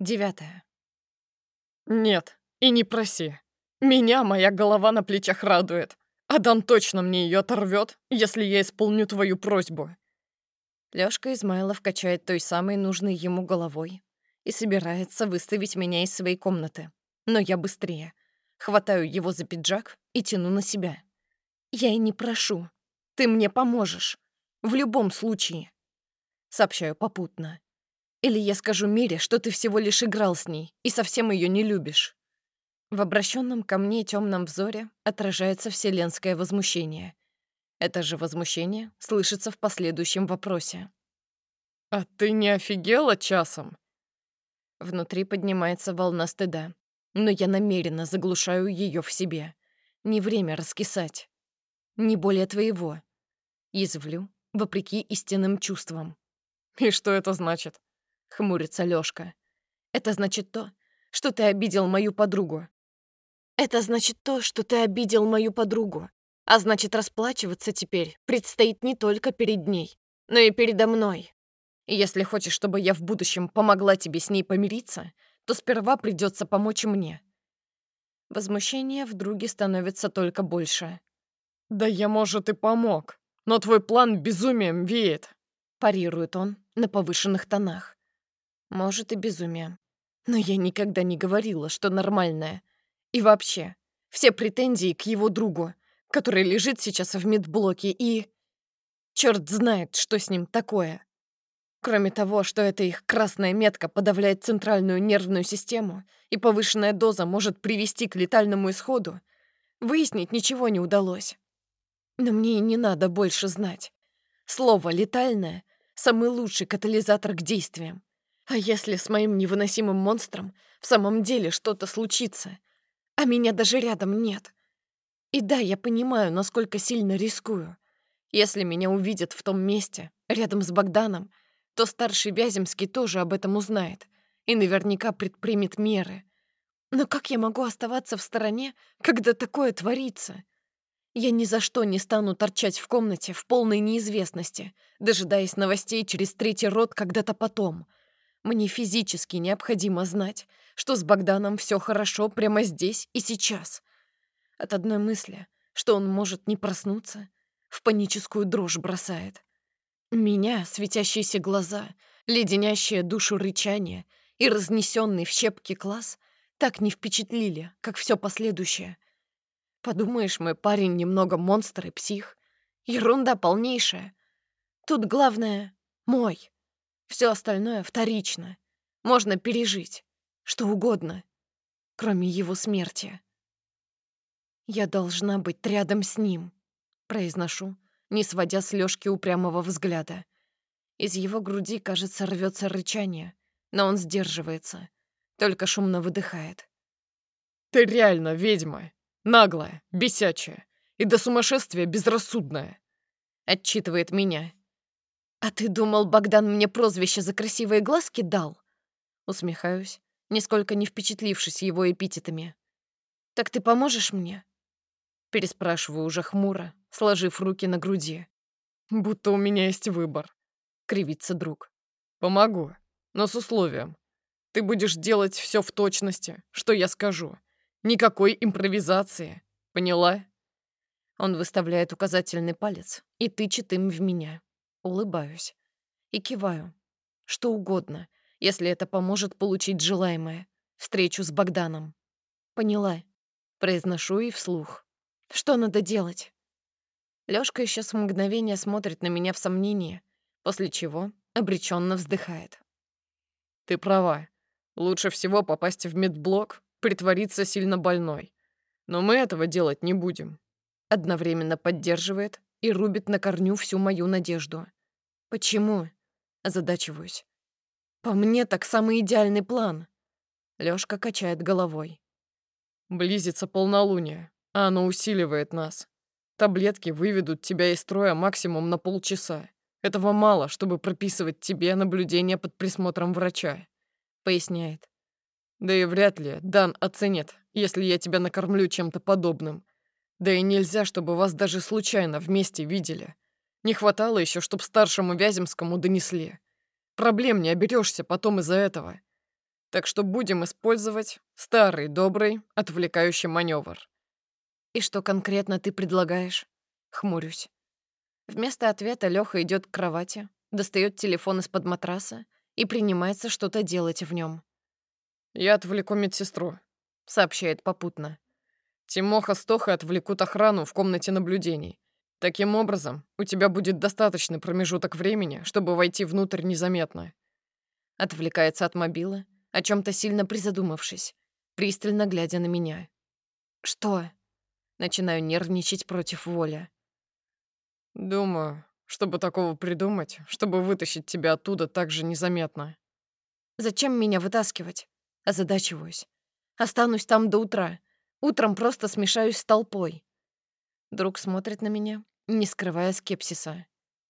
9. Нет, и не проси. Меня моя голова на плечах радует. Адан точно мне ее оторвет, если я исполню твою просьбу. Лёшка Измайлов качает той самой нужной ему головой и собирается выставить меня из своей комнаты. Но я быстрее. Хватаю его за пиджак и тяну на себя. Я и не прошу. Ты мне поможешь. В любом случае. Сообщаю попутно. Или я скажу Мире, что ты всего лишь играл с ней и совсем ее не любишь. В обращенном ко мне темном взоре отражается вселенское возмущение. Это же возмущение слышится в последующем вопросе. А ты не офигела часом? Внутри поднимается волна стыда, но я намеренно заглушаю ее в себе. Не время раскисать. Не более твоего. Язвлю, вопреки истинным чувствам. И что это значит? Хмурится Лёшка. Это значит то, что ты обидел мою подругу. Это значит то, что ты обидел мою подругу. А значит, расплачиваться теперь предстоит не только перед ней, но и передо мной. И если хочешь, чтобы я в будущем помогла тебе с ней помириться, то сперва придется помочь мне. Возмущение в друге становится только больше. Да я, может, и помог, но твой план безумием веет. Парирует он на повышенных тонах. Может, и безумие. Но я никогда не говорила, что нормальное. И вообще, все претензии к его другу, который лежит сейчас в медблоке, и... Черт знает, что с ним такое. Кроме того, что эта их красная метка подавляет центральную нервную систему, и повышенная доза может привести к летальному исходу, выяснить ничего не удалось. Но мне и не надо больше знать. Слово «летальное» — самый лучший катализатор к действиям. А если с моим невыносимым монстром в самом деле что-то случится, а меня даже рядом нет? И да, я понимаю, насколько сильно рискую. Если меня увидят в том месте, рядом с Богданом, то старший Вяземский тоже об этом узнает и наверняка предпримет меры. Но как я могу оставаться в стороне, когда такое творится? Я ни за что не стану торчать в комнате в полной неизвестности, дожидаясь новостей через третий род когда-то потом. Мне физически необходимо знать, что с Богданом все хорошо прямо здесь и сейчас. От одной мысли, что он может не проснуться, в паническую дрожь бросает. Меня светящиеся глаза, леденящее душу рычание и разнесенный в щепки класс так не впечатлили, как все последующее. Подумаешь, мой парень немного монстр и псих. Ерунда полнейшая. Тут главное — мой. Все остальное вторично. Можно пережить. Что угодно, кроме его смерти. Я должна быть рядом с ним, произношу, не сводя с Лёшки упрямого взгляда. Из его груди, кажется, рвется рычание, но он сдерживается, только шумно выдыхает. Ты реально ведьма. Наглая, бесячая и до сумасшествия безрассудная. Отчитывает меня. «А ты думал, Богдан мне прозвище за красивые глазки дал?» Усмехаюсь, нисколько не впечатлившись его эпитетами. «Так ты поможешь мне?» Переспрашиваю уже хмуро, сложив руки на груди. Будто у меня есть выбор. Кривится друг. Помогу, но с условием. Ты будешь делать все в точности, что я скажу. Никакой импровизации. Поняла? Он выставляет указательный палец и тычет им в меня. Улыбаюсь. И киваю. Что угодно, если это поможет получить желаемое. Встречу с Богданом. Поняла. Произношу и вслух. Что надо делать? Лёшка еще с мгновения смотрит на меня в сомнении, после чего обреченно вздыхает. Ты права. Лучше всего попасть в медблок, притвориться сильно больной. Но мы этого делать не будем. Одновременно поддерживает и рубит на корню всю мою надежду. Почему? Озадачиваюсь. По мне так самый идеальный план. Лёшка качает головой. Близится полнолуние, а оно усиливает нас. Таблетки выведут тебя из строя максимум на полчаса. Этого мало, чтобы прописывать тебе наблюдение под присмотром врача. Поясняет. Да и вряд ли Дан оценит, если я тебя накормлю чем-то подобным. Да и нельзя, чтобы вас даже случайно вместе видели. Не хватало еще, чтоб старшему Вяземскому донесли. Проблем не оберешься потом из-за этого. Так что будем использовать старый добрый отвлекающий маневр. И что конкретно ты предлагаешь? Хмурюсь. Вместо ответа Лёха идёт к кровати, достаёт телефон из-под матраса и принимается что-то делать в нём. Я отвлеку медсестру, Сообщает попутно. Тимоха с Тохой отвлекут охрану в комнате наблюдений. Таким образом, у тебя будет достаточный промежуток времени, чтобы войти внутрь незаметно. Отвлекается от мобила, о чём-то сильно призадумавшись, пристально глядя на меня. Что? Начинаю нервничать против воли. Думаю, чтобы такого придумать, чтобы вытащить тебя оттуда так же незаметно. Зачем меня вытаскивать? Озадачиваюсь. Останусь там до утра. Утром просто смешаюсь с толпой. Друг смотрит на меня, не скрывая скепсиса.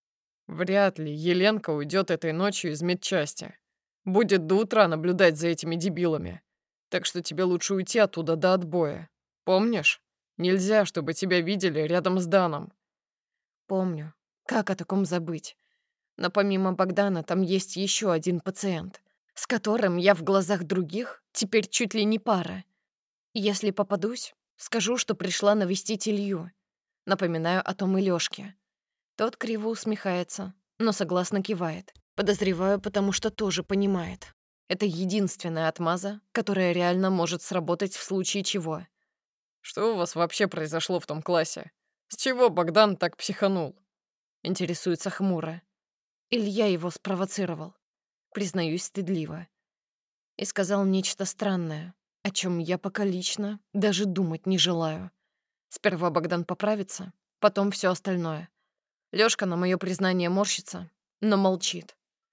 Вряд ли Еленка уйдет этой ночью из медчасти. Будет до утра наблюдать за этими дебилами. Так что тебе лучше уйти оттуда до отбоя. Помнишь? Нельзя, чтобы тебя видели рядом с Даном. Помню. Как о таком забыть? Но помимо Богдана там есть еще один пациент, с которым я в глазах других теперь чуть ли не пара. Если попадусь, скажу, что пришла навестить Илью. Напоминаю о том и Лёшке. Тот криво усмехается, но согласно кивает. Подозреваю, потому что тоже понимает. Это единственная отмаза, которая реально может сработать в случае чего. Что у вас вообще произошло в том классе? С чего Богдан так психанул? Интересуется хмуро. Илья его спровоцировал. Признаюсь стыдливо. И сказал нечто странное, о чем я пока лично даже думать не желаю. Сперва Богдан поправится, потом все остальное. Лёшка на мое признание морщится, но молчит.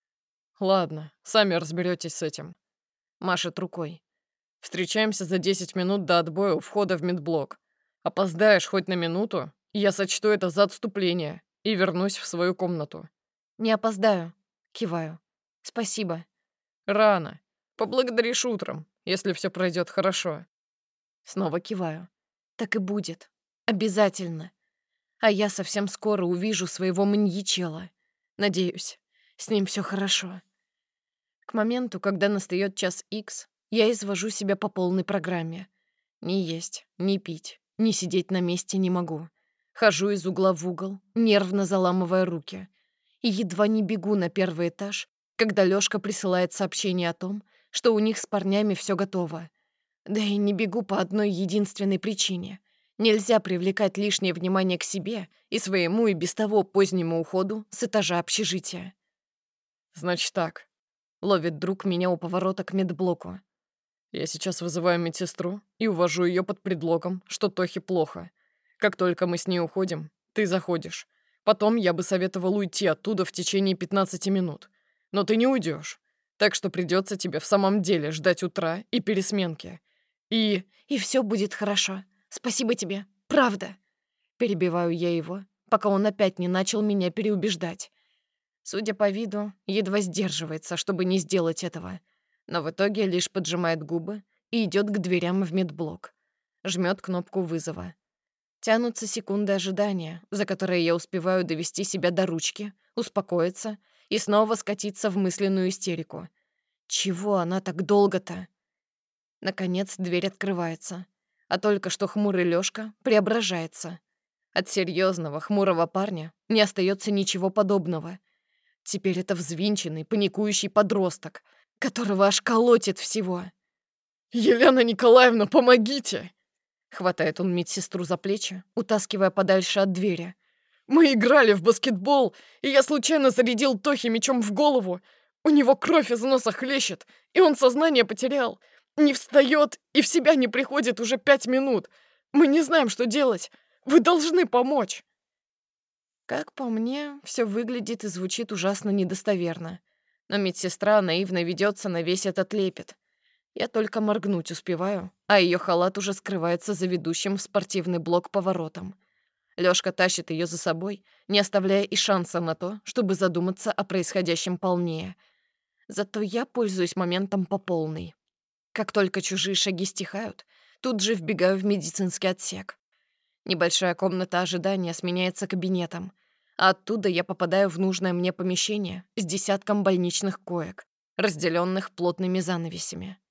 Ладно, сами разберетесь с этим. Машет рукой. Встречаемся за 10 минут до отбоя у входа в медблок. Опоздаешь хоть на минуту, и я сочту это за отступление и вернусь в свою комнату. Не опоздаю. Киваю. Спасибо. Рано. Поблагодаришь утром, если все пройдет хорошо. Снова киваю. Так и будет. Обязательно. А я совсем скоро увижу своего маньячела. Надеюсь, с ним все хорошо. К моменту, когда настает час икс, я извожу себя по полной программе. Ни есть, ни пить, ни сидеть на месте не могу. Хожу из угла в угол, нервно заламывая руки. И едва не бегу на первый этаж, когда Лёшка присылает сообщение о том, что у них с парнями все готово. Да и не бегу по одной единственной причине. Нельзя привлекать лишнее внимание к себе и своему и без того позднему уходу с этажа общежития. Значит так, Ловит друг меня у поворота к медблоку. я сейчас вызываю медсестру и увожу ее под предлогом, что Тохе плохо. Как только мы с ней уходим, ты заходишь. Потом я бы советовал уйти оттуда в течение 15 минут. Но ты не уйдешь. Так что придется тебе в самом деле ждать утра и пересменки. И все будет хорошо. Спасибо тебе. Правда. Перебиваю я его, пока он опять не начал меня переубеждать. Судя по виду, едва сдерживается, чтобы не сделать этого. Но в итоге лишь поджимает губы и идет к дверям в медблок. Жмет кнопку вызова. Тянутся секунды ожидания, за которые я успеваю довести себя до ручки, успокоиться и снова скатиться в мысленную истерику. Чего она так долго-то? Наконец дверь открывается, а только что хмурый Лёшка преображается. От серьезного хмурого парня не остается ничего подобного. Теперь это взвинченный, паникующий подросток, которого аж колотит всего. «Елена Николаевна, помогите!» Хватает он медсестру за плечи, утаскивая подальше от двери. «Мы играли в баскетбол, и я случайно зарядил Тохе мячом в голову. У него кровь из носа хлещет, и он сознание потерял. Не встает и в себя не приходит уже 5 минут. Мы не знаем, что делать. Вы должны помочь!» Как по мне, все выглядит и звучит ужасно недостоверно. Но медсестра наивно ведется на весь этот лепет. Я только моргнуть успеваю, а ее халат уже скрывается за ведущим в спортивный блок поворотом. Лёшка тащит ее за собой, не оставляя и шанса на то, чтобы задуматься о происходящем полнее. Зато я пользуюсь моментом по полной. Как только чужие шаги стихают, тут же вбегаю в медицинский отсек. Небольшая комната ожидания сменяется кабинетом, а оттуда я попадаю в нужное мне помещение с десятком больничных коек, разделенных плотными занавесями.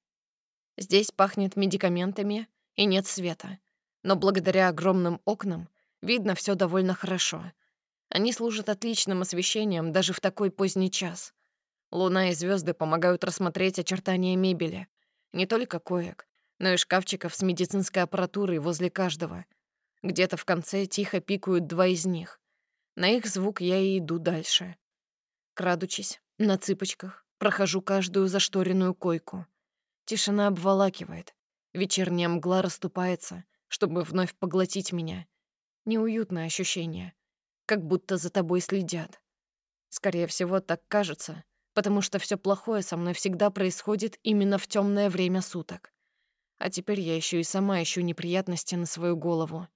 Здесь пахнет медикаментами и нет света. Но благодаря огромным окнам видно все довольно хорошо. Они служат отличным освещением даже в такой поздний час. Луна и звезды помогают рассмотреть очертания мебели. Не только коек, но и шкафчиков с медицинской аппаратурой возле каждого. Где-то в конце тихо пикают 2 из них. На их звук я и иду дальше. Крадучись, на цыпочках, прохожу каждую зашторенную койку. Тишина обволакивает. Вечерняя мгла расступается, чтобы вновь поглотить меня. Неуютное ощущение, как будто за тобой следят. Скорее всего, так кажется, потому что все плохое со мной всегда происходит именно в темное время суток. А теперь я еще и сама ищу неприятности на свою голову.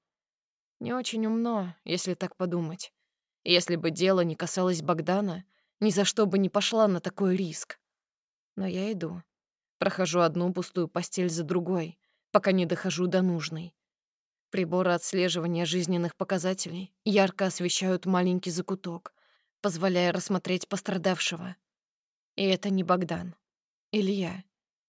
Не очень умно, если так подумать. Если бы дело не касалось Богдана, ни за что бы не пошла на такой риск. Но я иду. Прохожу одну пустую постель за другой, пока не дохожу до нужной. Приборы отслеживания жизненных показателей ярко освещают маленький закуток, позволяя рассмотреть пострадавшего. И это не Богдан. Илья.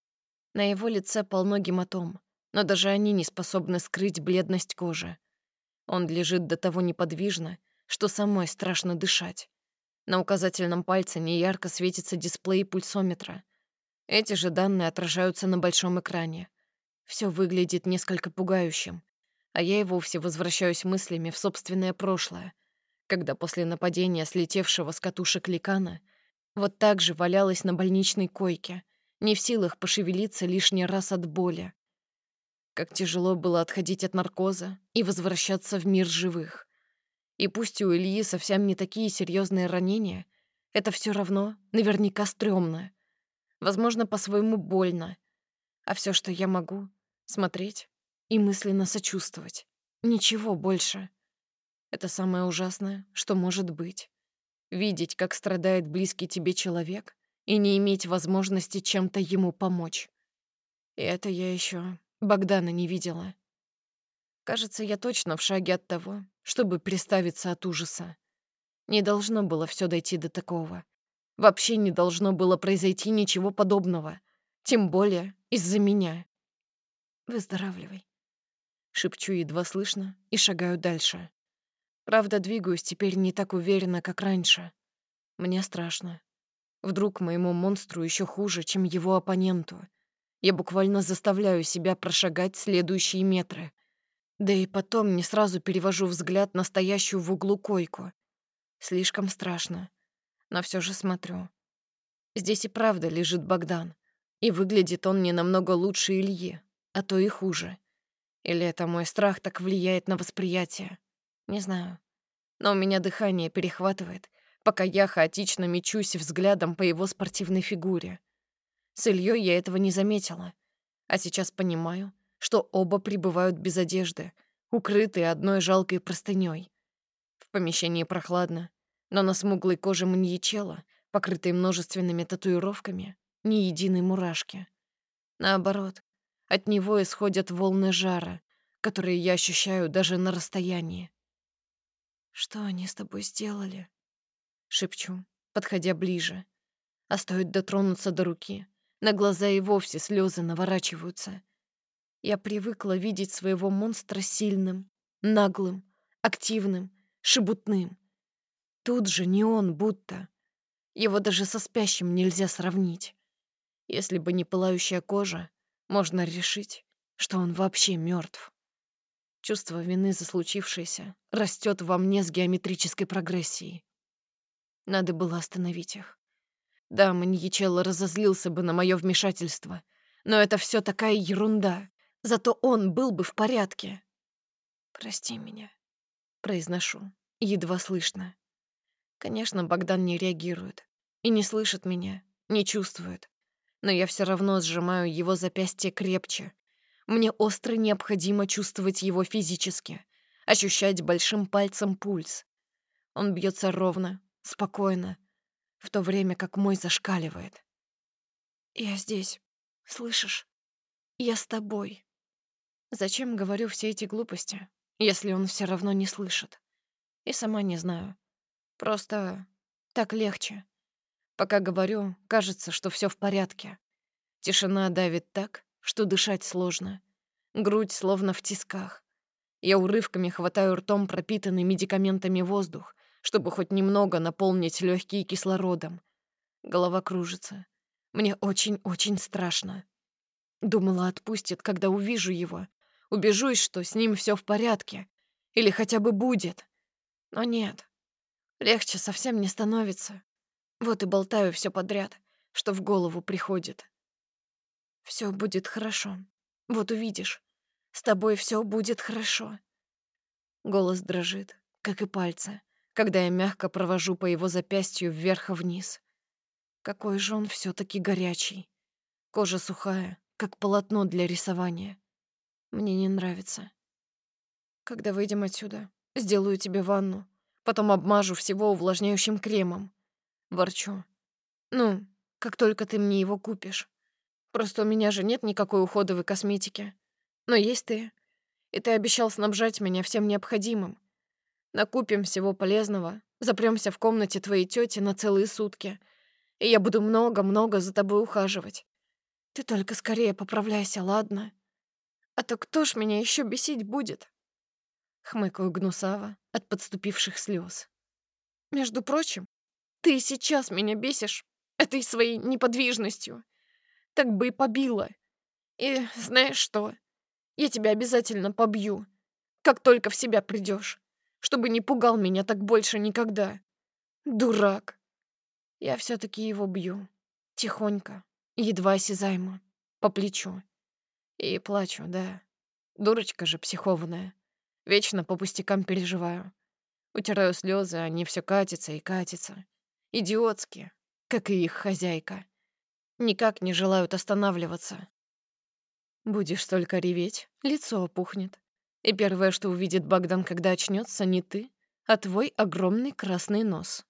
На его лице полно гематом, но даже они не способны скрыть бледность кожи. Он лежит до того неподвижно, что самой страшно дышать. На указательном пальце неярко светится дисплей пульсометра. Эти же данные отражаются на большом экране. Все выглядит несколько пугающим, а я и вовсе возвращаюсь мыслями в собственное прошлое, когда после нападения слетевшего с катушек ликана вот так же валялась на больничной койке, не в силах пошевелиться лишний раз от боли. Как тяжело было отходить от наркоза и возвращаться в мир живых. И пусть у Ильи совсем не такие серьезные ранения, это все равно наверняка стрёмно. Возможно, по-своему больно. А все, что я могу — смотреть и мысленно сочувствовать. Ничего больше. Это самое ужасное, что может быть. Видеть, как страдает близкий тебе человек, и не иметь возможности чем-то ему помочь. И это я еще Богдана не видела. Кажется, я точно в шаге от того, чтобы приставиться от ужаса. Не должно было все дойти до такого. Вообще не должно было произойти ничего подобного. Тем более из-за меня. «Выздоравливай», — шепчу едва слышно и шагаю дальше. Правда, двигаюсь теперь не так уверенно, как раньше. Мне страшно. Вдруг моему монстру еще хуже, чем его оппоненту. Я буквально заставляю себя прошагать следующие метры. Да и потом не сразу перевожу взгляд на стоящую в углу койку. Слишком страшно. Но все же смотрю. Здесь и правда лежит Богдан. И выглядит он не намного лучше Ильи, а то и хуже. Или это мой страх так влияет на восприятие? Не знаю. Но у меня дыхание перехватывает, пока я хаотично мечусь взглядом по его спортивной фигуре. С Ильей я этого не заметила. А сейчас понимаю, что оба пребывают без одежды, укрытые одной жалкой простыней. В помещении прохладно, но на смуглой коже маньячела, покрытой множественными татуировками, ни единой мурашки. Наоборот, от него исходят волны жара, которые я ощущаю даже на расстоянии. «Что они с тобой сделали?» — шепчу, подходя ближе. А стоит дотронуться до руки, на глаза и вовсе слезы наворачиваются. Я привыкла видеть своего монстра сильным, наглым, активным, шебутным. Тут же не он будто. Его даже со спящим нельзя сравнить. Если бы не пылающая кожа, можно решить, что он вообще мертв. Чувство вины за случившееся растет во мне с геометрической прогрессией. Надо было остановить их. Да, маньячелло разозлился бы на мое вмешательство, но это все такая ерунда. Зато он был бы в порядке. «Прости меня», — произношу, едва слышно. Конечно, Богдан не реагирует и не слышит меня, не чувствует. Но я все равно сжимаю его запястье крепче. Мне остро необходимо чувствовать его физически, ощущать большим пальцем пульс. Он бьется ровно, спокойно, в то время как мой зашкаливает. «Я здесь, слышишь? Я с тобой». Зачем говорю все эти глупости, если он все равно не слышит? И сама не знаю. Просто так легче. Пока говорю, кажется, что все в порядке. Тишина давит так, что дышать сложно. Грудь словно в тисках. Я урывками хватаю ртом пропитанный медикаментами воздух, чтобы хоть немного наполнить легкие кислородом. Голова кружится. Мне очень-очень страшно. Думала, отпустит, когда увижу его. Убежусь, что с ним все в порядке. Или хотя бы будет. Но нет. Легче совсем не становится. Вот и болтаю все подряд, что в голову приходит. Все будет хорошо. Вот увидишь. С тобой все будет хорошо. Голос дрожит, как и пальцы, когда я мягко провожу по его запястью вверх и вниз. Какой же он все таки горячий. Кожа сухая, как полотно для рисования. Мне не нравится. Когда выйдем отсюда, сделаю тебе ванну, потом обмажу всего увлажняющим кремом. Ворчу. Ну, как только ты мне его купишь. Просто у меня же нет никакой уходовой косметики. Но есть ты. И ты обещал снабжать меня всем необходимым. Накупим всего полезного, запрёмся в комнате твоей тёти на целые сутки, и я буду много-много за тобой ухаживать. Ты только скорее поправляйся, ладно? А то кто ж меня ещё бесить будет?» Хмыкаю гнусаво от подступивших слёз. «Между прочим, ты и сейчас меня бесишь этой своей неподвижностью. Так бы и побила. И знаешь что? Я тебя обязательно побью, как только в себя придёшь, чтобы не пугал меня так больше никогда. Дурак!» Я всё-таки его бью. Тихонько, едва осязаемо, по плечу. И плачу, да. Дурочка же психованная. Вечно по пустякам переживаю. Утираю слёзы, они всё катятся и катятся. Идиотские, как и их хозяйка. Никак не желают останавливаться. Будешь столько реветь, лицо опухнет. И первое, что увидит Богдан, когда очнётся, не ты, а твой огромный красный нос.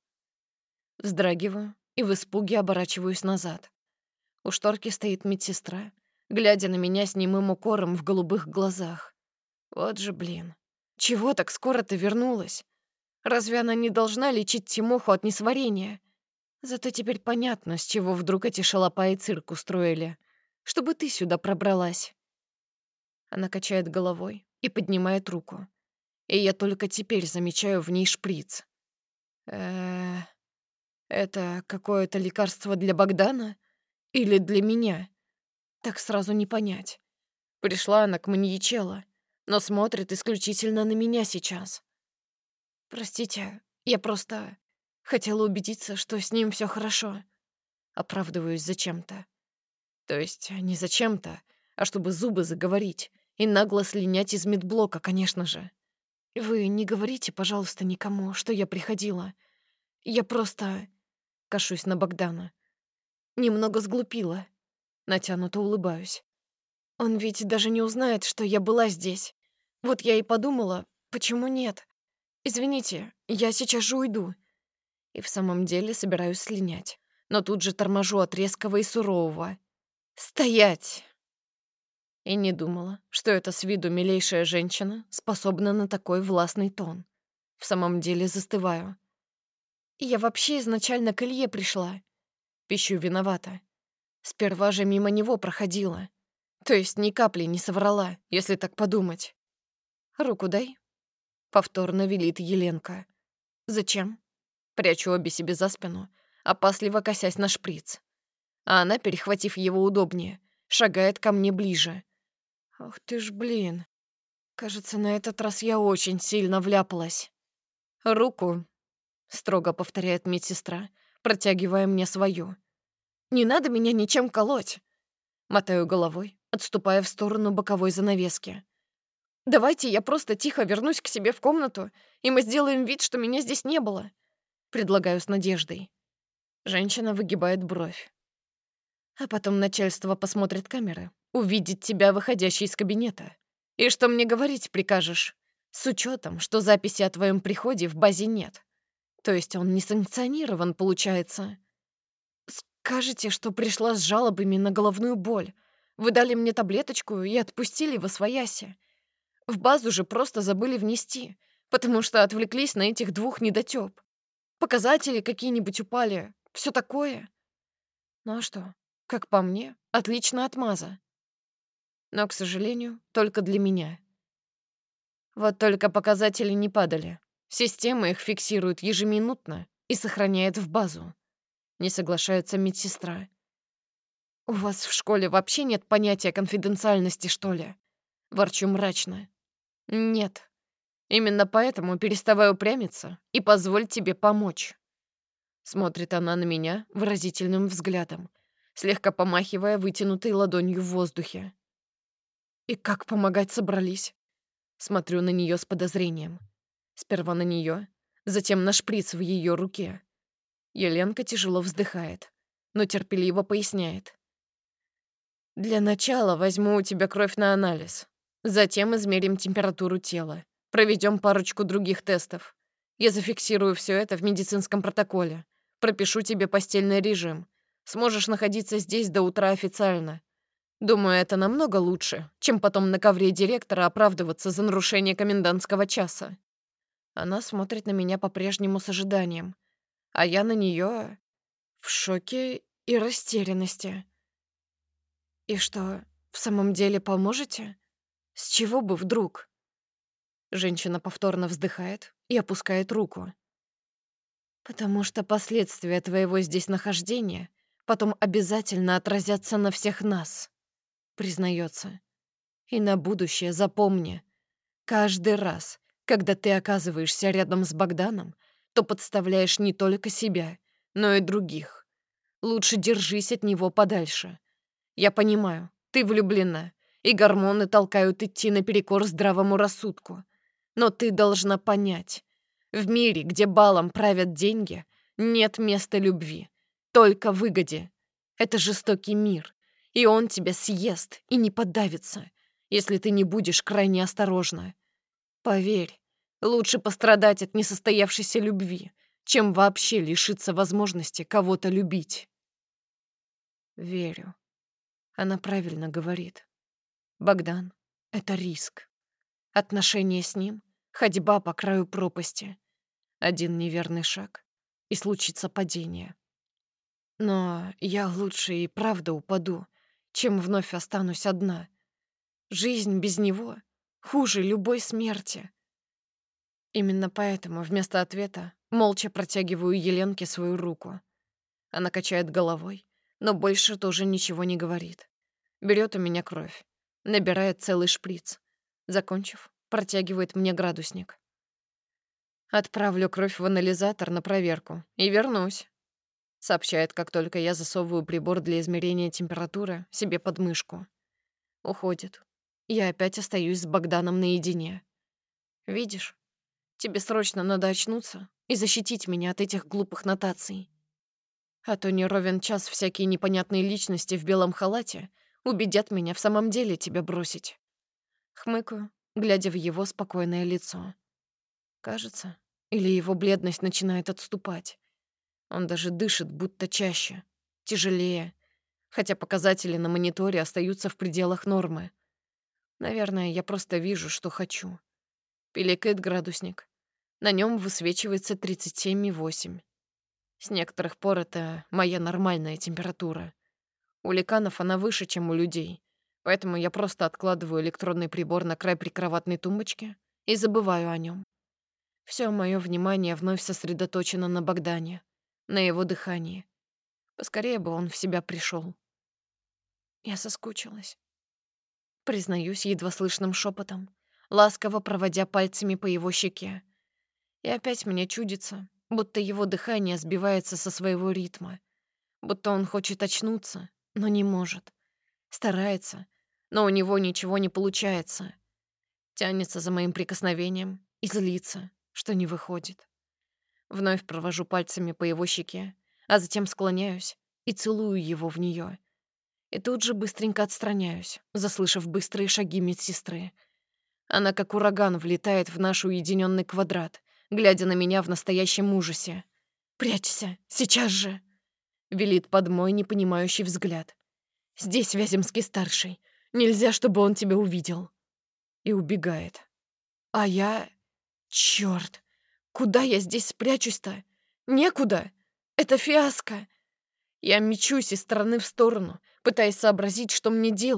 Вздрагиваю и в испуге оборачиваюсь назад. У шторки стоит медсестра, глядя на меня с немым укором в голубых глазах. Вот же блин. Чего так скоро ты вернулась? Разве она не должна лечить Тимоху от несварения? Зато теперь понятно, с чего вдруг эти шалопаи цирк устроили. Чтобы ты сюда пробралась. Она качает головой и поднимает руку. И я только теперь замечаю в ней шприц. Это какое-то лекарство для Богдана? Или для меня? Так сразу не понять. Пришла она к маньячелло, но смотрит исключительно на меня сейчас. Простите, я просто хотела убедиться, что с ним все хорошо. Оправдываюсь зачем-то. То есть не зачем-то, а чтобы зубы заговорить и нагло слинять из медблока, конечно же. Вы не говорите, пожалуйста, никому, что я приходила. Я просто... Кашусь на Богдана. Немного сглупила. Натянуто улыбаюсь. Он ведь даже не узнает, что я была здесь. Вот я и подумала, почему нет? Извините, я сейчас же уйду. И в самом деле собираюсь слинять. Но тут же торможу от резкого и сурового. «Стоять!» И не думала, что эта с виду милейшая женщина способна на такой властный тон. В самом деле застываю. Я вообще изначально к Илье пришла. Пищу виновата. Сперва же мимо него проходила. То есть ни капли не соврала, если так подумать. «Руку дай», — повторно велит Еленка. «Зачем?» Прячу обе себе за спину, опасливо косясь на шприц. А она, перехватив его удобнее, шагает ко мне ближе. Ох ты ж, блин. Кажется, на этот раз я очень сильно вляпалась. «Руку», — строго повторяет медсестра, протягивая мне свою. «Не надо меня ничем колоть!» Мотаю головой, отступая в сторону боковой занавески. «Давайте я просто тихо вернусь к себе в комнату, и мы сделаем вид, что меня здесь не было», — предлагаю с надеждой. Женщина выгибает бровь. «А потом начальство посмотрит камеры, увидит тебя, выходящей из кабинета. И что мне говорить прикажешь? С учетом, что записи о твоем приходе в базе нет. То есть он не санкционирован, получается. Скажете, что пришла с жалобами на головную боль. Вы дали мне таблеточку и отпустили восвояси. В базу же просто забыли внести, потому что отвлеклись на этих двух недотёп. Показатели какие-нибудь упали, все такое. Ну а что, как по мне, отличная отмаза. Но, к сожалению, только для меня. Вот только показатели не падали. Система их фиксирует ежеминутно и сохраняет в базу. Не соглашается медсестра. «У вас в школе вообще нет понятия конфиденциальности, что ли?» Ворчу мрачно. «Нет. Именно поэтому переставай упрямиться и позволь тебе помочь». Смотрит она на меня выразительным взглядом, слегка помахивая вытянутой ладонью в воздухе. «И как помогать собрались?» Смотрю на нее с подозрением. Сперва на нее, затем на шприц в ее руке. Еленка тяжело вздыхает, но терпеливо поясняет. «Для начала возьму у тебя кровь на анализ. Затем измерим температуру тела. Проведем парочку других тестов. Я зафиксирую все это в медицинском протоколе. Пропишу тебе постельный режим. Сможешь находиться здесь до утра официально. Думаю, это намного лучше, чем потом на ковре директора оправдываться за нарушение комендантского часа». Она смотрит на меня по-прежнему с ожиданием, а я на нее в шоке и растерянности. «И что, в самом деле поможете? С чего бы вдруг?» Женщина повторно вздыхает и опускает руку. «Потому что последствия твоего здесь нахождения потом обязательно отразятся на всех нас», признается. «И на будущее запомни, каждый раз, когда ты оказываешься рядом с Богданом, то подставляешь не только себя, но и других. Лучше держись от него подальше. Я понимаю, ты влюблена, и гормоны толкают идти наперекор здравому рассудку. Но ты должна понять, в мире, где балом правят деньги, нет места любви, только выгоде. Это жестокий мир, и он тебя съест и не подавится, если ты не будешь крайне осторожна. Поверь, лучше пострадать от несостоявшейся любви, чем вообще лишиться возможности кого-то любить». Верю. Она правильно говорит. Богдан — это риск. Отношения с ним — ходьба по краю пропасти. Один неверный шаг — и случится падение. Но я лучше и правда упаду, чем вновь останусь одна. Жизнь без него хуже любой смерти. Именно поэтому вместо ответа молча протягиваю Еленке свою руку. Она качает головой, но больше тоже ничего не говорит. Берет у меня кровь, набирает целый шприц. Закончив, протягивает мне градусник. «Отправлю кровь в анализатор на проверку и вернусь», сообщает, как только я засовываю прибор для измерения температуры себе под мышку. Уходит. Я опять остаюсь с Богданом наедине. «Видишь, тебе срочно надо очнуться и защитить меня от этих глупых нотаций. А то не ровен час всякие непонятные личности в белом халате убедят меня в самом деле тебя бросить». Хмыкаю, глядя в его спокойное лицо. Кажется, или его бледность начинает отступать. Он даже дышит, будто чаще, тяжелее, хотя показатели на мониторе остаются в пределах нормы. Наверное, я просто вижу, что хочу. Пиликает градусник. На нем высвечивается 37,8. С некоторых пор это моя нормальная температура. У ликанов она выше, чем у людей, поэтому я просто откладываю электронный прибор на край прикроватной тумбочки и забываю о нем. Все мое внимание вновь сосредоточено на Богдане, на его дыхании. Поскорее бы он в себя пришел. Я соскучилась. Признаюсь едва слышным шепотом, ласково проводя пальцами по его щеке. И опять мне чудится, будто его дыхание сбивается со своего ритма, будто он хочет очнуться, но не может. Старается, но у него ничего не получается. Тянется за моим прикосновением и злится, что не выходит. Вновь провожу пальцами по его щеке, а затем склоняюсь и целую его в нее. И тут же быстренько отстраняюсь, заслышав быстрые шаги медсестры. Она как ураган влетает в наш уединенный квадрат, глядя на меня в настоящем ужасе. «Прячься, сейчас же!» — велит под мой непонимающий взгляд. «Здесь Вяземский-старший. Нельзя, чтобы он тебя увидел». И убегает. А я... Чёрт! Куда я здесь спрячусь-то? Некуда! Это фиаско! Я мечусь из стороны в сторону, пытаясь сообразить, что мне делать,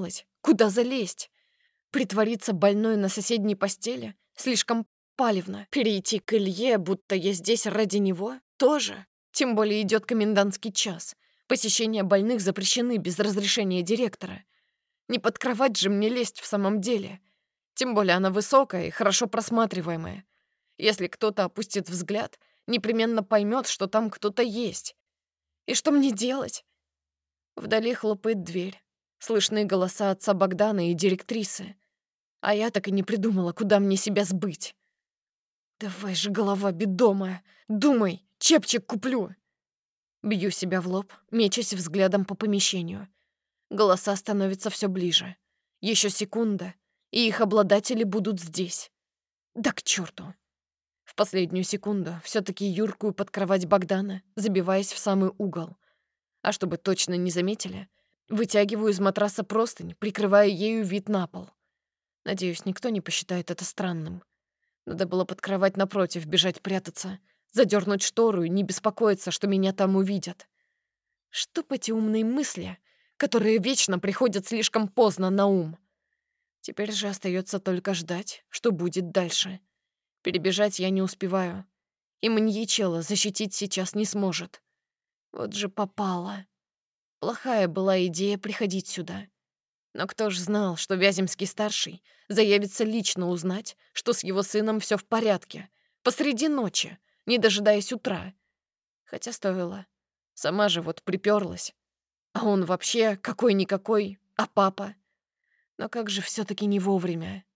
Куда залезть? Притвориться больной на соседней постели? Слишком палевно. Перейти к Илье, будто я здесь ради него? Тоже. Тем более идет комендантский час. Посещения больных запрещены без разрешения директора. Не под кровать же мне лезть в самом деле. Тем более она высокая и хорошо просматриваемая. Если кто-то опустит взгляд, непременно поймет, что там кто-то есть. И что мне делать? Вдали хлопает дверь. Слышны голоса отца Богдана и директрисы. А я так и не придумала, куда мне себя сбыть. Давай же, голова бедомая, думай, чепчик куплю. Бью себя в лоб, мечась взглядом по помещению. Голоса становятся все ближе. Еще секунда, и их обладатели будут здесь. Да к черту. В последнюю секунду все-таки юркую под кровать Богдана, забиваясь в самый угол. А чтобы точно не заметили, вытягиваю из матраса простынь, прикрывая ею вид на пол. Надеюсь, никто не посчитает это странным. Надо было под кровать напротив бежать прятаться, задернуть штору и не беспокоиться, что меня там увидят. Чтоб эти умные мысли, которые вечно приходят слишком поздно на ум. Теперь же остается только ждать, что будет дальше. Перебежать я не успеваю. И маньячелло защитить сейчас не сможет. Вот же попало. Плохая была идея приходить сюда. Но кто ж знал, что Вяземский-старший заявится лично узнать, что с его сыном все в порядке, посреди ночи, не дожидаясь утра. Хотя стоило. Сама же вот приперлась. А он вообще какой-никакой, а папа. Но как же все-таки не вовремя.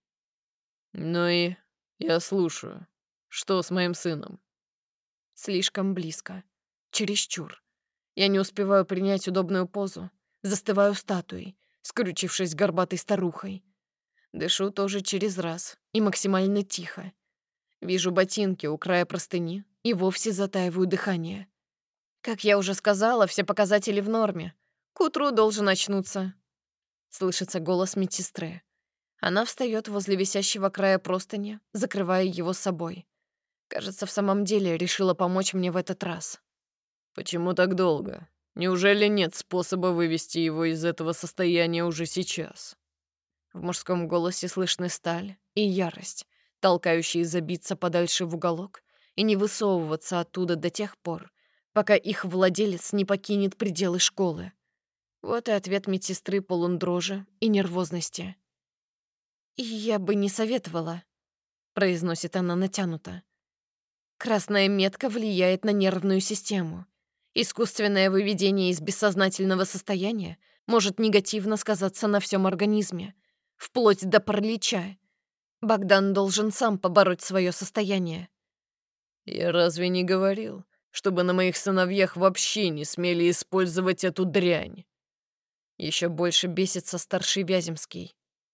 Ну и я слушаю. Что с моим сыном? Слишком близко. Чересчур. Я не успеваю принять удобную позу. Застываю статуей, скрючившись горбатой старухой. Дышу тоже через раз и максимально тихо. Вижу ботинки у края простыни и вовсе затаиваю дыхание. Как я уже сказала, все показатели в норме. К утру должен очнуться. Слышится голос медсестры. Она встает возле висящего края простыни, закрывая его собой. Кажется, в самом деле решила помочь мне в этот раз. Почему так долго? Неужели нет способа вывести его из этого состояния уже сейчас? В мужском голосе слышны сталь и ярость, толкающие забиться подальше в уголок и не высовываться оттуда до тех пор, пока их владелец не покинет пределы школы. Вот и ответ медсестры полон дрожи и нервозности. «Я бы не советовала», — произносит она натянуто. «Красная метка влияет на нервную систему. Искусственное выведение из бессознательного состояния может негативно сказаться на всем организме, вплоть до паралича. Богдан должен сам побороть свое состояние». Я разве не говорил, чтобы на моих сыновьях вообще не смели использовать эту дрянь? Еще больше бесится старший Вяземский.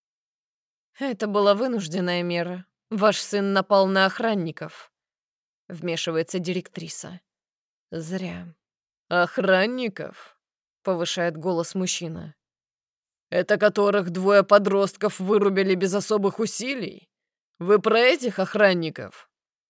«Это была вынужденная мера. Ваш сын напал на охранников», — вмешивается директриса. «Зря». Охранников? Повышает голос мужчина. Это которых двое подростков вырубили без особых усилий? Вы про этих охранников?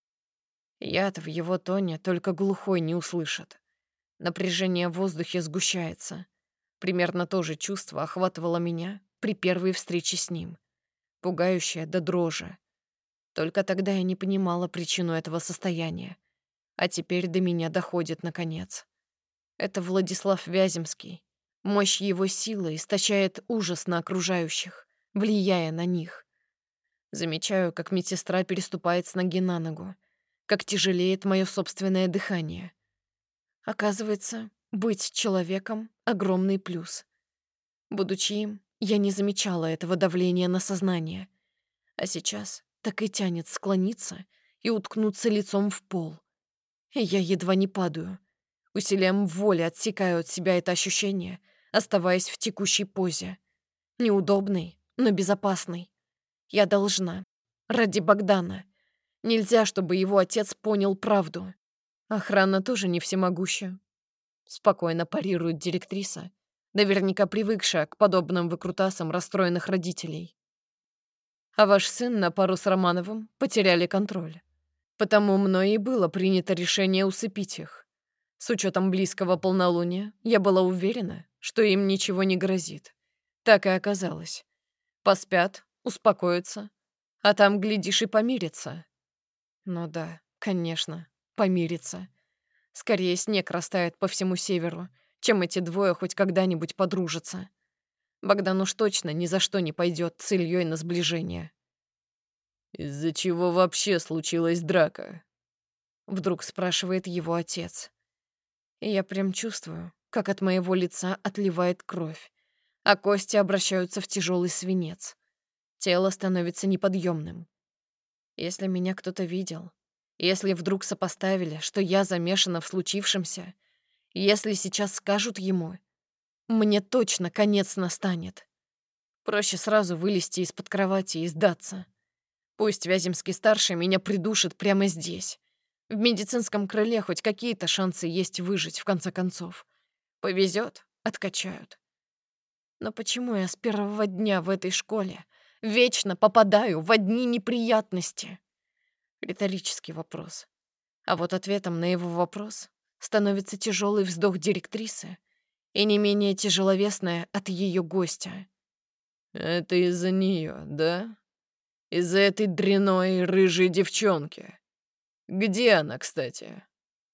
Яд в его тоне только глухой не услышит. Напряжение в воздухе сгущается. Примерно то же чувство охватывало меня при первой встрече с ним. Пугающее до дрожи. Только тогда я не понимала причину этого состояния. А теперь до меня доходит наконец. Это Владислав Вяземский. Мощь его силы источает ужас на окружающих, влияя на них. Замечаю, как медсестра переступает с ноги на ногу, как тяжелеет мое собственное дыхание. Оказывается, быть человеком — огромный плюс. Будучи им, я не замечала этого давления на сознание. А сейчас так и тянет склониться и уткнуться лицом в пол. И я едва не падаю. Усилием воли отсекаю от себя это ощущение, оставаясь в текущей позе. Неудобной, но безопасной. Я должна. Ради Богдана. Нельзя, чтобы его отец понял правду. Охрана тоже не всемогуща. Спокойно парирует директриса, наверняка привыкшая к подобным выкрутасам расстроенных родителей. А ваш сын на пару с Романовым потеряли контроль. Потому мной и было принято решение усыпить их. С учетом близкого полнолуния я была уверена, что им ничего не грозит. Так и оказалось. Поспят, успокоятся, а там, глядишь, и помирятся. Ну да, конечно, помирятся. Скорее снег растает по всему северу, чем эти двое хоть когда-нибудь подружатся. Богдан уж точно ни за что не пойдет с Ильей на сближение. Из-за чего вообще случилась драка? Вдруг спрашивает его отец. И я прям чувствую, как от моего лица отливает кровь, а кости обращаются в тяжелый свинец. Тело становится неподъемным. Если меня кто-то видел, если вдруг сопоставили, что я замешана в случившемся, если сейчас скажут ему, мне точно конец настанет. Проще сразу вылезти из-под кровати и сдаться. Пусть Вяземский-старший меня придушит прямо здесь. В медицинском крыле хоть какие-то шансы есть выжить, в конце концов. Повезет, откачают. Но почему я с первого дня в этой школе вечно попадаю в одни неприятности? Риторический вопрос. А вот ответом на его вопрос становится тяжелый вздох директрисы и не менее тяжеловесное от ее гостя. Это из-за нее, да? Из-за этой дряной рыжей девчонки. Где она, кстати?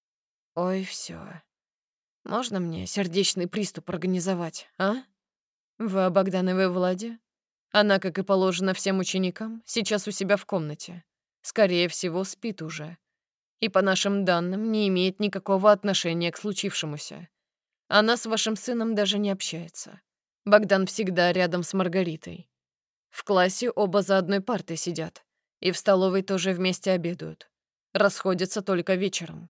Ой, все. Можно мне сердечный приступ организовать, а? Вы о Богдановой Владе? Она, как и положено всем ученикам, сейчас у себя в комнате. Скорее всего, спит уже. И, по нашим данным, не имеет никакого отношения к случившемуся. Она с вашим сыном даже не общается. Богдан всегда рядом с Маргаритой. В классе оба за одной партой сидят. И в столовой тоже вместе обедают. Расходятся только вечером.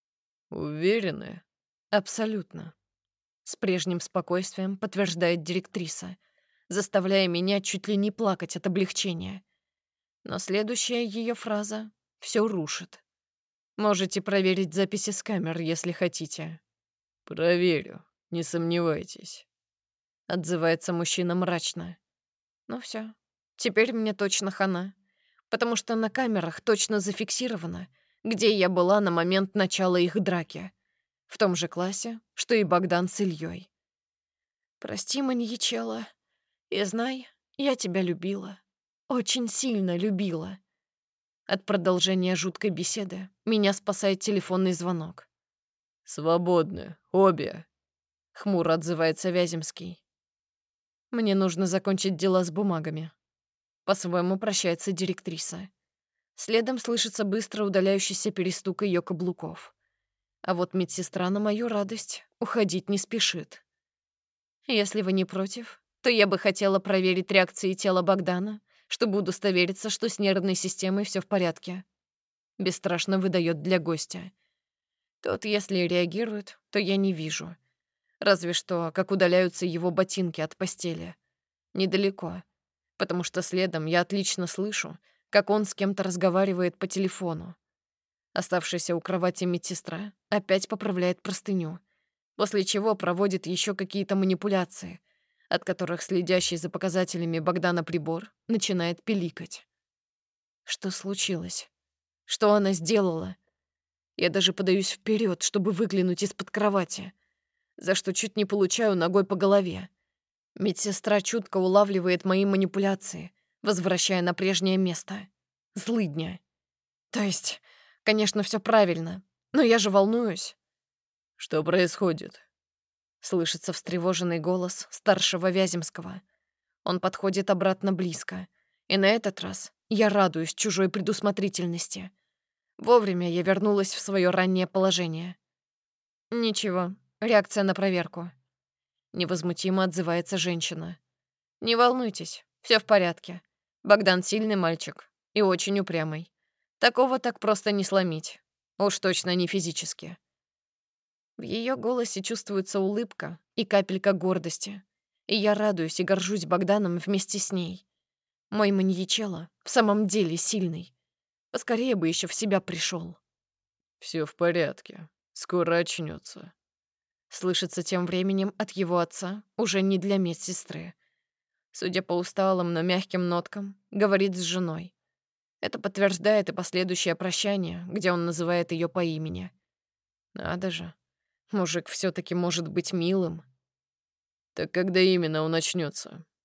Уверены? Абсолютно. С прежним спокойствием подтверждает директриса, заставляя меня чуть ли не плакать от облегчения. Но следующая ее фраза все рушит. Можете проверить записи с камер, если хотите. Проверю, не сомневайтесь. Отзывается мужчина мрачно. Ну все, теперь мне точно хана, потому что на камерах точно зафиксировано, где я была на момент начала их драки. В том же классе, что и Богдан с Ильей. Прости, маньячела, и знай, я тебя любила. Очень сильно любила. От продолжения жуткой беседы меня спасает телефонный звонок. Свободны, обе. Хмуро отзывается Вяземский. Мне нужно закончить дела с бумагами. По-своему прощается директриса. Следом слышится быстро удаляющийся перестук ее каблуков. А вот медсестра на мою радость уходить не спешит. Если вы не против, то я бы хотела проверить реакции тела Богдана, чтобы удостовериться, что с нервной системой все в порядке. Бесстрашно выдает для гостя. Тот, если реагирует, то я не вижу. Разве что, как удаляются его ботинки от постели. Недалеко, потому что следом я отлично слышу, как он с кем-то разговаривает по телефону. Оставшаяся у кровати медсестра опять поправляет простыню, после чего проводит еще какие-то манипуляции, от которых следящий за показателями Богдана прибор начинает пиликать. Что случилось? Что она сделала? Я даже подаюсь вперед, чтобы выглянуть из-под кровати, за что чуть не получаю ногой по голове. Медсестра чутко улавливает мои манипуляции, возвращая на прежнее место. Злыдня. То есть, конечно, все правильно, но я же волнуюсь. Что происходит? Слышится встревоженный голос старшего Вяземского. Он подходит обратно близко. И на этот раз я радуюсь чужой предусмотрительности. Вовремя я вернулась в свое раннее положение. Ничего, реакция на проверку. Невозмутимо отзывается женщина. Не волнуйтесь, все в порядке. Богдан сильный мальчик и очень упрямый. Такого так просто не сломить. Уж точно не физически. В ее голосе чувствуется улыбка и капелька гордости. И я радуюсь и горжусь Богданом вместе с ней. Мой маньячелло в самом деле сильный. Поскорее бы еще в себя пришел. Все в порядке. Скоро очнется. Слышится тем временем от его отца, уже не для медсестры. Судя по усталым, но мягким ноткам, говорит с женой. Это подтверждает и последующее прощание, где он называет ее по имени. Надо же, мужик все таки может быть милым. Так когда именно он очнется?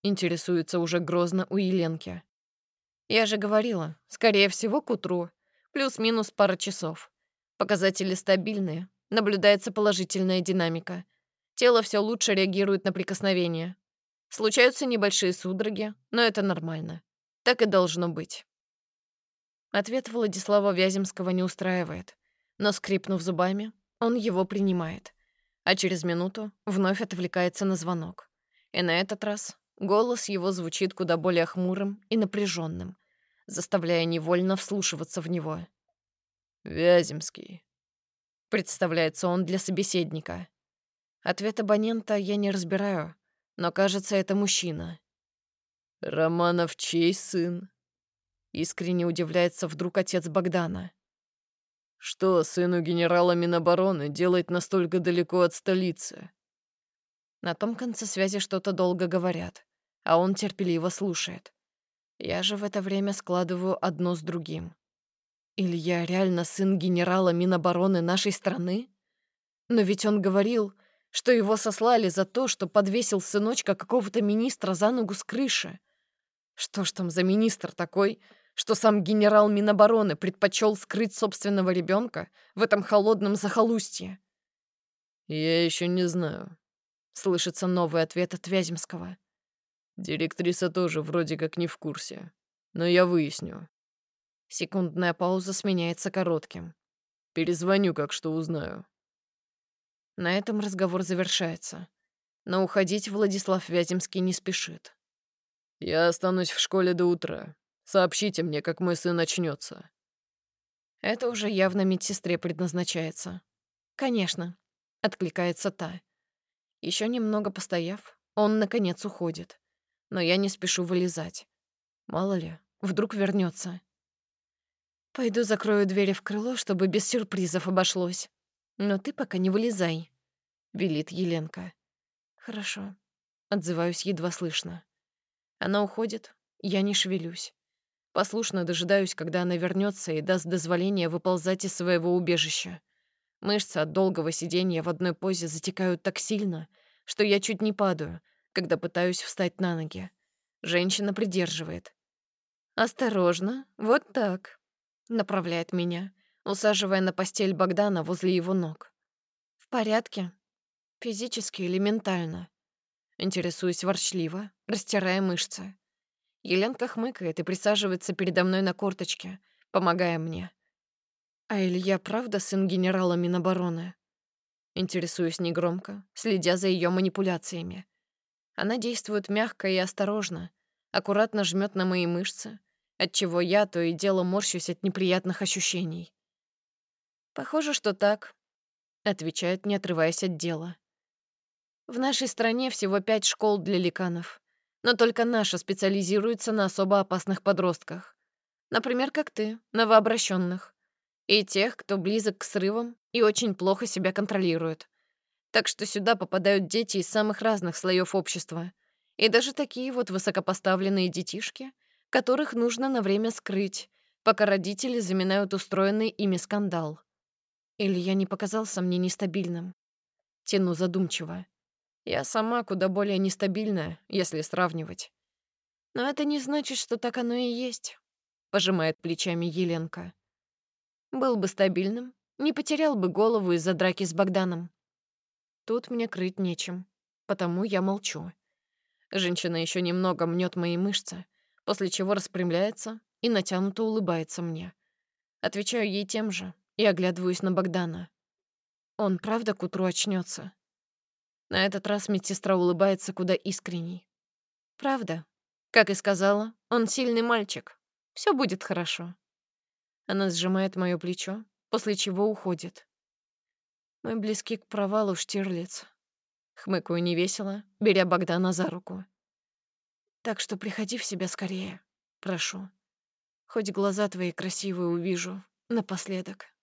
Интересуется уже грозно у Еленки. Я же говорила, скорее всего, к утру. Плюс-минус пара часов. Показатели стабильные, наблюдается положительная динамика. Тело все лучше реагирует на прикосновение. Случаются небольшие судороги, но это нормально. Так и должно быть. Ответ Владислава Вяземского не устраивает, но, скрипнув зубами, он его принимает. А через минуту вновь отвлекается на звонок. И на этот раз голос его звучит куда более хмурым и напряженным, заставляя невольно вслушиваться в него. «Вяземский», — представляется он для собеседника. Ответ абонента я не разбираю, но, кажется, это мужчина. «Романов чей сын?» Искренне удивляется вдруг отец Богдана. «Что сыну генерала Минобороны делать настолько далеко от столицы?» На том конце связи что-то долго говорят, а он терпеливо слушает. Я же в это время складываю одно с другим. Илья реально сын генерала Минобороны нашей страны? Но ведь он говорил, что его сослали за то, что подвесил сыночка какого-то министра за ногу с крыши. Что ж там за министр такой, что сам генерал Минобороны предпочел скрыть собственного ребенка в этом холодном захолустье? «Я еще не знаю», — слышится новый ответ от Вяземского. «Директриса тоже вроде как не в курсе, но я выясню». Секундная пауза сменяется коротким. «Перезвоню, как что узнаю». На этом разговор завершается. Но уходить Владислав Вяземский не спешит. «Я останусь в школе до утра. Сообщите мне, как мой сын очнется». Это уже явно медсестре предназначается. «Конечно», — откликается та. Еще немного постояв, он, наконец, уходит. Но я не спешу вылезать. Мало ли, вдруг вернется. «Пойду закрою двери в крыло, чтобы без сюрпризов обошлось. Но ты пока не вылезай», — велит Еленка. «Хорошо», — отзываюсь едва слышно. Она уходит, я не шевелюсь. Послушно дожидаюсь, когда она вернется и даст дозволение выползать из своего убежища. Мышцы от долгого сидения в одной позе затекают так сильно, что я чуть не падаю, когда пытаюсь встать на ноги. Женщина придерживает. «Осторожно, вот так», — направляет меня, усаживая на постель Богдана возле его ног. «В порядке? Физически или ментально?» Интересуюсь ворчливо, растирая мышцы. Еленка хмыкает и присаживается передо мной на корточке, помогая мне. «А Илья правда сын генерала Минобороны?» Интересуюсь негромко, следя за ее манипуляциями. Она действует мягко и осторожно, аккуратно жмет на мои мышцы, отчего я то и дело морщусь от неприятных ощущений. «Похоже, что так», — отвечает, не отрываясь от дела. «В нашей стране всего 5 школ для ликанов, но только наша специализируется на особо опасных подростках. Например, как ты, новообращенных. И тех, кто близок к срывам и очень плохо себя контролирует. Так что сюда попадают дети из самых разных слоев общества. И даже такие вот высокопоставленные детишки, которых нужно на время скрыть, пока родители заминают устроенный ими скандал. Илья не показался мне нестабильным. Тяну задумчиво. Я сама куда более нестабильная, если сравнивать. Но это не значит, что так оно и есть, пожимает плечами Еленка. Был бы стабильным, не потерял бы голову из-за драки с Богданом. Тут мне крыть нечем, потому я молчу. Женщина еще немного мнет мои мышцы, после чего распрямляется и натянуто улыбается мне. Отвечаю ей тем же и оглядываюсь на Богдана. Он правда к утру очнется? На этот раз медсестра улыбается куда искренней. Правда. Как и сказала, он сильный мальчик. Все будет хорошо. Она сжимает моё плечо, после чего уходит. Мы близки к провалу, Штирлиц. Хмыкаю невесело, беря Богдана за руку. Так что приходи в себя скорее, прошу. Хоть глаза твои красивые увижу напоследок.